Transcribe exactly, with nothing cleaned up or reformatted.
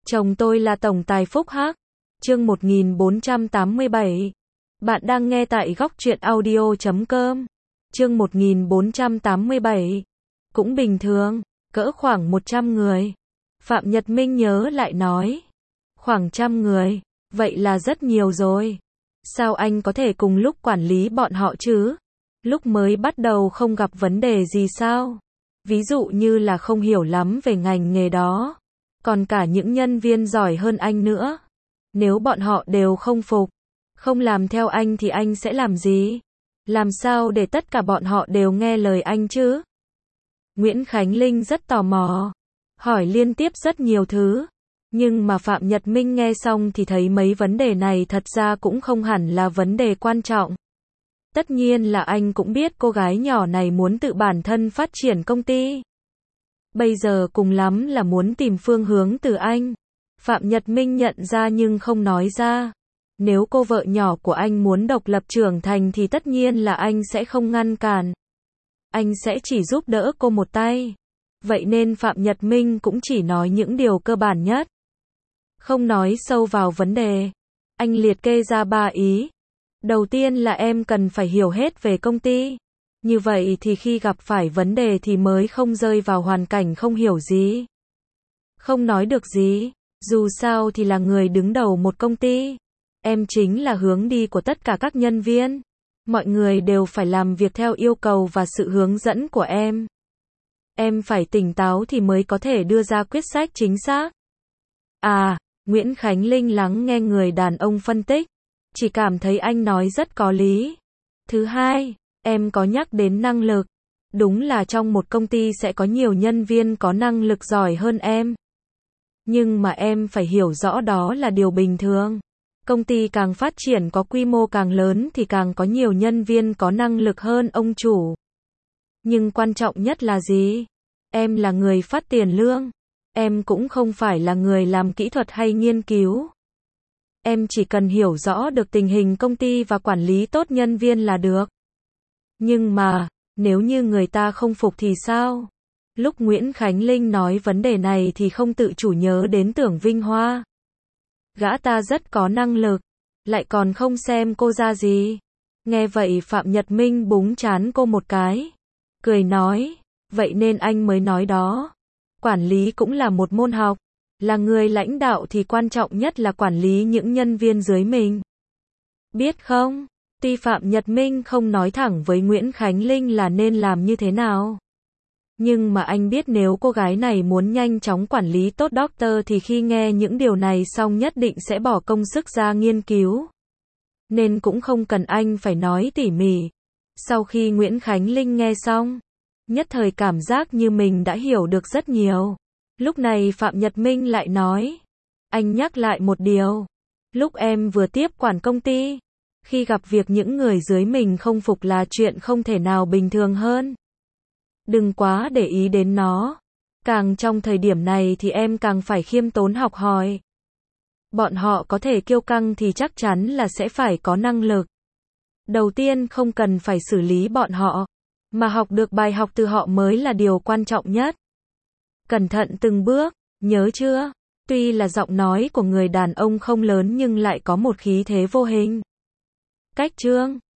Chồng tôi là tổng tài phúc hắc. Chương một nghìn bốn trăm tám mươi bảy. Bạn đang nghe tại góc truyện audio chấm com. Chương một nghìn bốn trăm tám mươi bảy. Cũng bình thường, cỡ khoảng một trăm người. Phạm Nhật Minh nhớ lại nói. Khoảng trăm người, vậy là rất nhiều rồi. Sao anh có thể cùng lúc quản lý bọn họ chứ? Lúc mới bắt đầu không gặp vấn đề gì sao? Ví dụ như là không hiểu lắm về ngành nghề đó. Còn cả những nhân viên giỏi hơn anh nữa. Nếu bọn họ đều không phục, không làm theo anh thì anh sẽ làm gì? Làm sao để tất cả bọn họ đều nghe lời anh chứ? Nguyễn Khánh Linh rất tò mò, hỏi liên tiếp rất nhiều thứ. Nhưng mà Phạm Nhật Minh nghe xong thì thấy mấy vấn đề này thật ra cũng không hẳn là vấn đề quan trọng. Tất nhiên là anh cũng biết cô gái nhỏ này muốn tự bản thân phát triển công ty. Bây giờ cùng lắm là muốn tìm phương hướng từ anh. Phạm Nhật Minh nhận ra nhưng không nói ra. Nếu cô vợ nhỏ của anh muốn độc lập trưởng thành thì tất nhiên là anh sẽ không ngăn cản. Anh sẽ chỉ giúp đỡ cô một tay. Vậy nên Phạm Nhật Minh cũng chỉ nói những điều cơ bản nhất. Không nói sâu vào vấn đề. Anh liệt kê ra ba ý. Đầu tiên là em cần phải hiểu hết về công ty. Như vậy thì khi gặp phải vấn đề thì mới không rơi vào hoàn cảnh không hiểu gì. Không nói được gì. Dù sao thì là người đứng đầu một công ty. Em chính là hướng đi của tất cả các nhân viên. Mọi người đều phải làm việc theo yêu cầu và sự hướng dẫn của em. Em phải tỉnh táo thì mới có thể đưa ra quyết sách chính xác. À, Nguyễn Khánh Linh lắng nghe người đàn ông phân tích. Chỉ cảm thấy anh nói rất có lý. Thứ hai, em có nhắc đến năng lực. Đúng là trong một công ty sẽ có nhiều nhân viên có năng lực giỏi hơn em. Nhưng mà em phải hiểu rõ đó là điều bình thường. Công ty càng phát triển có quy mô càng lớn thì càng có nhiều nhân viên có năng lực hơn ông chủ. Nhưng quan trọng nhất là gì? Em là người phát tiền lương. Em cũng không phải là người làm kỹ thuật hay nghiên cứu. Em chỉ cần hiểu rõ được tình hình công ty và quản lý tốt nhân viên là được. Nhưng mà, nếu như người ta không phục thì sao? Lúc Nguyễn Khánh Linh nói vấn đề này thì không tự chủ nhớ đến Tưởng Vinh Hoa. Gã ta rất có năng lực, lại còn không xem cô ra gì. Nghe vậy Phạm Nhật Minh búng trán cô một cái. Cười nói, vậy nên anh mới nói đó. Quản lý cũng là một môn học. Là người lãnh đạo thì quan trọng nhất là quản lý những nhân viên dưới mình. Biết không? Tuy Phạm Nhật Minh không nói thẳng với Nguyễn Khánh Linh là nên làm như thế nào. Nhưng mà anh biết nếu cô gái này muốn nhanh chóng quản lý tốt doctor thì khi nghe những điều này xong nhất định sẽ bỏ công sức ra nghiên cứu. Nên cũng không cần anh phải nói tỉ mỉ. Sau khi Nguyễn Khánh Linh nghe xong, nhất thời cảm giác như mình đã hiểu được rất nhiều. Lúc này Phạm Nhật Minh lại nói, anh nhắc lại một điều. Lúc em vừa tiếp quản công ty, khi gặp việc những người dưới mình không phục là chuyện không thể nào bình thường hơn. Đừng quá để ý đến nó. Càng trong thời điểm này thì em càng phải khiêm tốn học hỏi. Bọn họ có thể kiêu căng thì chắc chắn là sẽ phải có năng lực. Đầu tiên không cần phải xử lý bọn họ, mà học được bài học từ họ mới là điều quan trọng nhất. Cẩn thận từng bước, nhớ chưa? Tuy là giọng nói của người đàn ông không lớn nhưng lại có một khí thế vô hình. Cách chương